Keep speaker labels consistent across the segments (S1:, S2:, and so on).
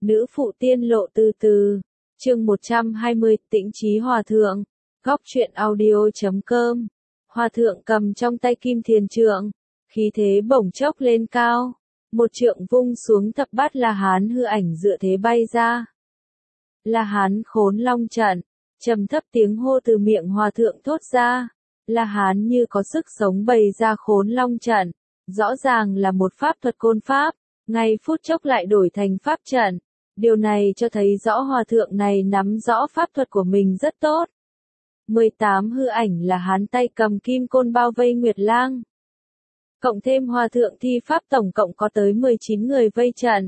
S1: Nữ phụ tiên lộ từ từ. Chương 120, Tĩnh Chí Hòa Thượng. Góc truyện audio.com. Hòa thượng cầm trong tay kim thiền trượng, khí thế bổng chốc lên cao. Một trượng vung xuống thập bát La Hán hư ảnh dựa thế bay ra. La Hán khốn long trận, trầm thấp tiếng hô từ miệng hòa thượng thốt ra. La Hán như có sức sống bày ra khốn long trận, rõ ràng là một pháp thuật côn pháp, ngay phút chốc lại đổi thành pháp trận. Điều này cho thấy rõ hòa thượng này nắm rõ pháp thuật của mình rất tốt. 18 hư ảnh là Hán tay cầm kim côn bao vây Nguyệt Lang. Cộng thêm hòa thượng thi pháp tổng cộng có tới 19 người vây trận.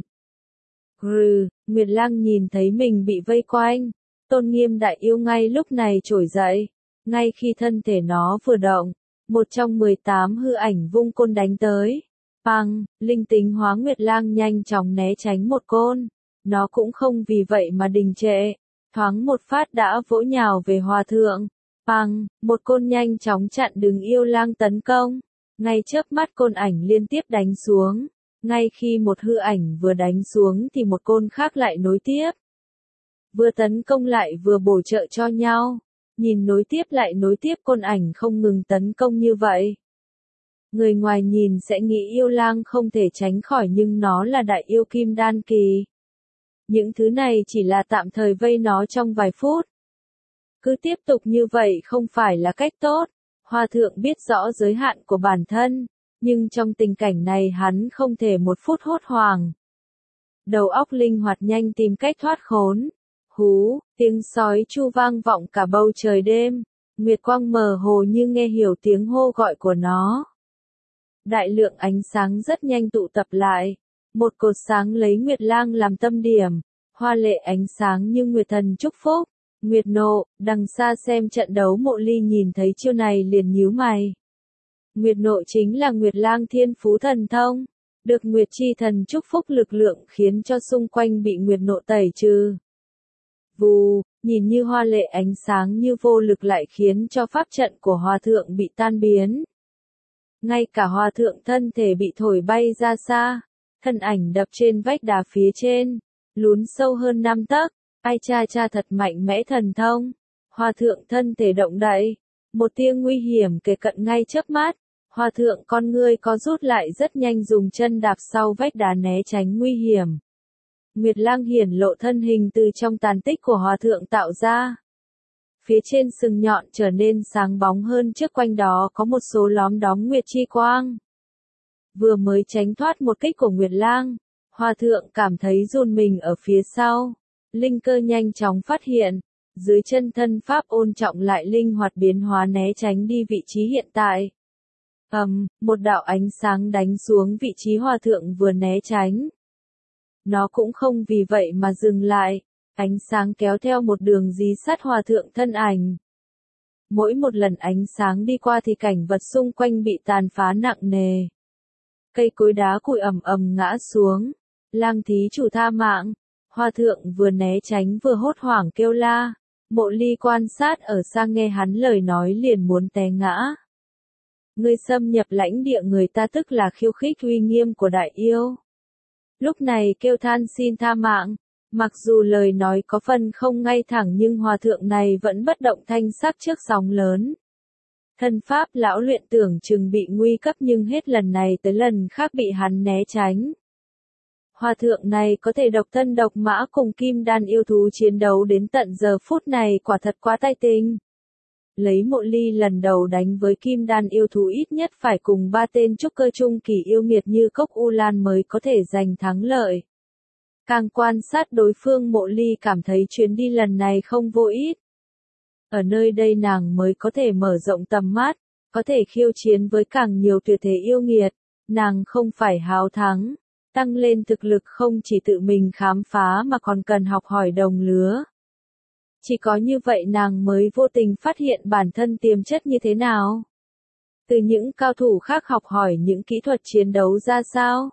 S1: Nguyệt Lang nhìn thấy mình bị vây quanh. Tôn Nghiêm đại yêu ngay lúc này trỗi dậy. Ngay khi thân thể nó vừa động, một trong 18 hư ảnh vung côn đánh tới. Bang, linh tính hóa Nguyệt Lang nhanh chóng né tránh một côn. Nó cũng không vì vậy mà đình trệ. Thoáng một phát đã vỗ nhào về hòa thượng. Bang, một côn nhanh chóng chặn đường yêu lang tấn công. Ngay chớp mắt côn ảnh liên tiếp đánh xuống. Ngay khi một hư ảnh vừa đánh xuống thì một côn khác lại nối tiếp. Vừa tấn công lại vừa bổ trợ cho nhau. Nhìn nối tiếp lại nối tiếp côn ảnh không ngừng tấn công như vậy. Người ngoài nhìn sẽ nghĩ yêu lang không thể tránh khỏi nhưng nó là đại yêu kim đan kỳ. Những thứ này chỉ là tạm thời vây nó trong vài phút. Cứ tiếp tục như vậy không phải là cách tốt. Hòa thượng biết rõ giới hạn của bản thân, nhưng trong tình cảnh này hắn không thể một phút hốt hoảng. Đầu óc linh hoạt nhanh tìm cách thoát khốn. Hú, tiếng sói chu vang vọng cả bầu trời đêm. Nguyệt quang mờ hồ như nghe hiểu tiếng hô gọi của nó. Đại lượng ánh sáng rất nhanh tụ tập lại. Một cột sáng lấy Nguyệt Lang làm tâm điểm. Hoa lệ ánh sáng như Nguyệt thần chúc phúc. Nguyệt nộ, đằng xa xem trận đấu Mộ Ly nhìn thấy chiêu này liền nhíu mày. Nguyệt nộ chính là Nguyệt Lang thiên phú thần thông. Được Nguyệt chi thần chúc phúc lực lượng khiến cho xung quanh bị Nguyệt nộ tẩy trừ. Vù, nhìn như hoa lệ ánh sáng như vô lực lại khiến cho pháp trận của hòa thượng bị tan biến. Ngay cả hòa thượng thân thể bị thổi bay ra xa. Thân ảnh đập trên vách đá phía trên. Lún sâu hơn 5 tấc. Ai cha cha thật mạnh mẽ thần thông. Hòa thượng thân thể động đậy. Một tia nguy hiểm kề cận ngay chớp mắt. Hòa thượng con ngươi có rút lại rất nhanh dùng chân đạp sau vách đá né tránh nguy hiểm. Nguyệt Lang hiển lộ thân hình từ trong tàn tích của hòa thượng tạo ra. Phía trên sừng nhọn trở nên sáng bóng hơn trước quanh đó có một số lóm đóm nguyệt chi quang. Vừa mới tránh thoát một kích của Nguyệt Lang, hòa thượng cảm thấy run mình ở phía sau. Linh cơ nhanh chóng phát hiện, dưới chân thân pháp ôn trọng lại linh hoạt biến hóa né tránh đi vị trí hiện tại. Một đạo ánh sáng đánh xuống vị trí hòa thượng vừa né tránh. Nó cũng không vì vậy mà dừng lại, ánh sáng kéo theo một đường dí sát hòa thượng thân ảnh. Mỗi một lần ánh sáng đi qua thì cảnh vật xung quanh bị tàn phá nặng nề. Cây cối đá cùi ầm ầm ngã xuống. Lang thí chủ tha mạng. Hòa thượng vừa né tránh vừa hốt hoảng kêu la. Mộ Ly quan sát ở xa nghe hắn lời nói liền muốn té ngã. Ngươi xâm nhập lãnh địa người ta tức là khiêu khích uy nghiêm của đại yêu. Lúc này kêu than xin tha mạng. Mặc dù lời nói có phần không ngay thẳng nhưng hòa thượng này vẫn bất động thanh sắc trước sóng lớn. Thân pháp lão luyện tưởng chừng bị nguy cấp nhưng hết lần này tới lần khác bị hắn né tránh. Hòa thượng này có thể độc thân độc mã cùng kim đan yêu thú chiến đấu đến tận giờ phút này quả thật quá tay tinh. Lấy Mộ Ly lần đầu đánh với kim đan yêu thú ít nhất phải cùng 3 tên trúc cơ trung kỳ yêu nghiệt như Cốc U Lan mới có thể giành thắng lợi. Càng quan sát đối phương Mộ Ly cảm thấy chuyến đi lần này không vô ích. Ở nơi đây nàng mới có thể mở rộng tầm mắt, có thể khiêu chiến với càng nhiều tuyệt thế yêu nghiệt, nàng không phải háo thắng. Tăng lên thực lực không chỉ tự mình khám phá mà còn cần học hỏi đồng lứa. Chỉ có như vậy nàng mới vô tình phát hiện bản thân tiềm chất như thế nào. Từ những cao thủ khác học hỏi những kỹ thuật chiến đấu ra sao.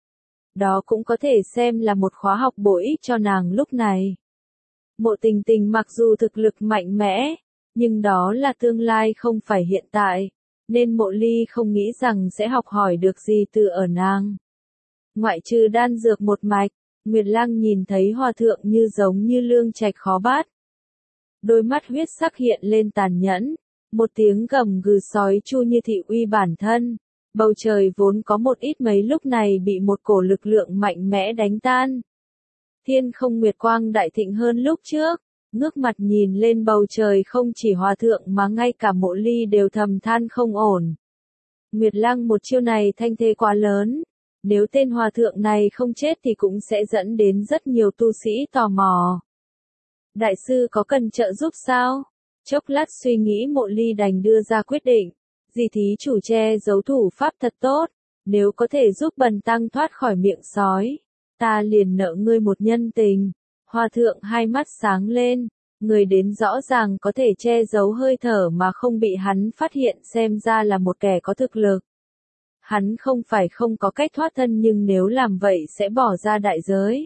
S1: Đó cũng có thể xem là một khóa học bổ ích cho nàng lúc này. Mộ Tình Tình mặc dù thực lực mạnh mẽ, nhưng đó là tương lai không phải hiện tại, nên Mộ Ly không nghĩ rằng sẽ học hỏi được gì từ ở nàng. Ngoại trừ đan dược một mạch, Nguyệt Lăng nhìn thấy hòa thượng như giống như lương trạch khó bắt. Đôi mắt huyết sắc hiện lên tàn nhẫn, một tiếng gầm gừ sói chu như thị uy bản thân. Bầu trời vốn có một ít mấy lúc này bị một cổ lực lượng mạnh mẽ đánh tan. Thiên không nguyệt quang đại thịnh hơn lúc trước, ngước mặt nhìn lên bầu trời không chỉ hòa thượng mà ngay cả Mộ Ly đều thầm than không ổn. Nguyệt Lăng một chiêu này thanh thế quá lớn, nếu tên hòa thượng này không chết thì cũng sẽ dẫn đến rất nhiều tu sĩ tò mò. Đại sư có cần trợ giúp sao? Chốc lát suy nghĩ Mộ Ly đành đưa ra quyết định, dì thí chủ che giấu thủ pháp thật tốt, nếu có thể giúp bần tăng thoát khỏi miệng sói, ta liền nợ ngươi một nhân tình. Hòa thượng hai mắt sáng lên, người đến rõ ràng có thể che giấu hơi thở mà không bị hắn phát hiện, xem ra là một kẻ có thực lực. Hắn không phải không có cách thoát thân, nhưng nếu làm vậy sẽ bỏ ra đại giới.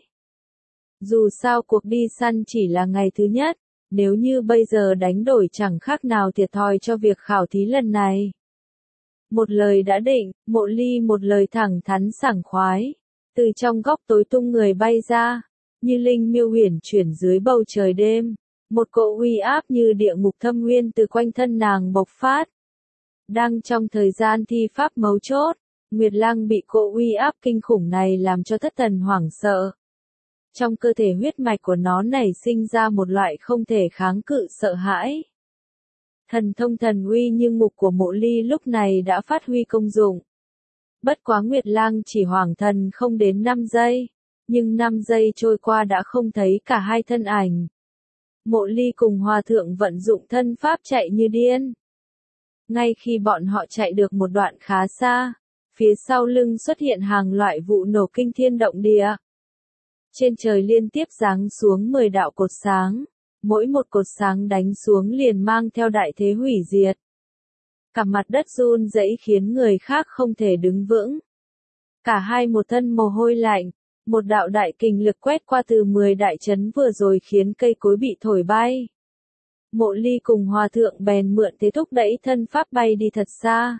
S1: Dù sao cuộc đi săn chỉ là ngày thứ nhất, nếu như bây giờ đánh đổi chẳng khác nào thiệt thòi cho việc khảo thí lần này. Một lời đã định, Mộ Ly một lời thẳng thắn sảng khoái, từ trong góc tối tung người bay ra, như linh miêu huyền chuyển dưới bầu trời đêm, một cỗ uy áp như địa ngục thâm nguyên từ quanh thân nàng bộc phát. Đang trong thời gian thi pháp mấu chốt, Nguyệt Lăng bị cỗ uy áp kinh khủng này làm cho thất thần hoảng sợ. Trong cơ thể huyết mạch của nó nảy sinh ra một loại không thể kháng cự sợ hãi. Thần thông thần uy như ngục của Mộ Ly lúc này đã phát huy công dụng. Bất quá Nguyệt Lăng chỉ hoảng thần không đến 5 giây, nhưng 5 giây trôi qua đã không thấy cả hai thân ảnh. Mộ Ly cùng hòa thượng vận dụng thân pháp chạy như điên. Ngay khi bọn họ chạy được một đoạn khá xa, phía sau lưng xuất hiện hàng loại vụ nổ kinh thiên động địa. Trên trời liên tiếp giáng xuống 10 đạo cột sáng, mỗi một cột sáng đánh xuống liền mang theo đại thế hủy diệt. Cả mặt đất run rẩy khiến người khác không thể đứng vững. Cả hai một thân mồ hôi lạnh, một đạo đại kình lực quét qua từ 10 đại chấn vừa rồi khiến cây cối bị thổi bay. Mộ Ly cùng hòa thượng bèn mượn thế thúc đẩy thân pháp bay đi thật xa.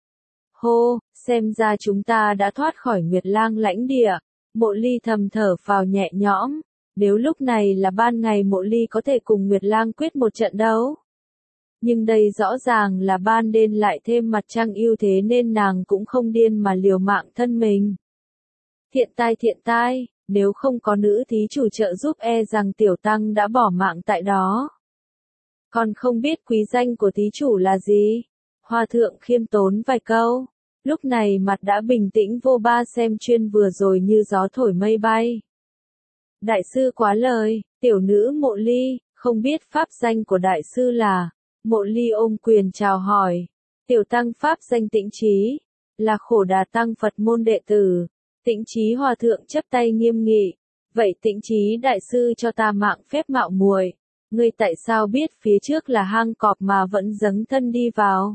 S1: Hô, xem ra chúng ta đã thoát khỏi Nguyệt Lang lãnh địa. Mộ Ly thầm thở phào nhẹ nhõm, nếu lúc này là ban ngày Mộ Ly có thể cùng Nguyệt Lang quyết một trận đấu. Nhưng đây rõ ràng là ban đêm lại thêm mặt trăng ưu thế nên nàng cũng không điên mà liều mạng thân mình. Thiện tai, nếu không có nữ thí chủ trợ giúp e rằng tiểu tăng đã bỏ mạng tại đó. Còn không biết quý danh của thí chủ là gì? Hòa thượng khiêm tốn vài câu. Lúc này mặt đã bình tĩnh vô ba, xem chuyên vừa rồi như gió thổi mây bay. Đại sư quá lời, tiểu nữ Mộ Ly, không biết pháp danh của đại sư là. Mộ Ly ôm quyền chào hỏi. Tiểu tăng pháp danh Tĩnh Chí, là Khổ Đà tăng Phật môn đệ tử. Tĩnh Chí hòa thượng chắp tay nghiêm nghị. Vậy Tĩnh Chí đại sư cho ta mạng phép mạo muội. Ngươi tại sao biết phía trước là hang cọp mà vẫn dấn thân đi vào?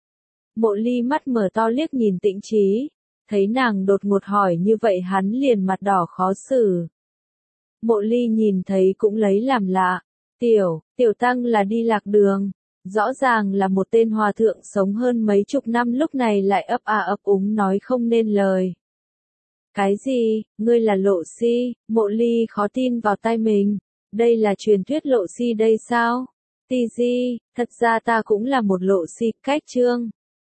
S1: Mộ Ly mắt mở to liếc nhìn Tĩnh Chí, thấy nàng đột ngột hỏi như vậy hắn liền mặt đỏ khó xử. Mộ Ly nhìn thấy cũng lấy làm lạ, tiểu tăng là đi lạc đường, rõ ràng là một tên hòa thượng sống hơn mấy chục năm lúc này lại ấp ấp úng nói không nên lời. Cái gì, ngươi là Lộ Si? Mộ Ly khó tin vào tai mình, đây là truyền thuyết Lộ Si đây sao? Ti di, thật ra ta cũng là một Lộ Si, cách chương.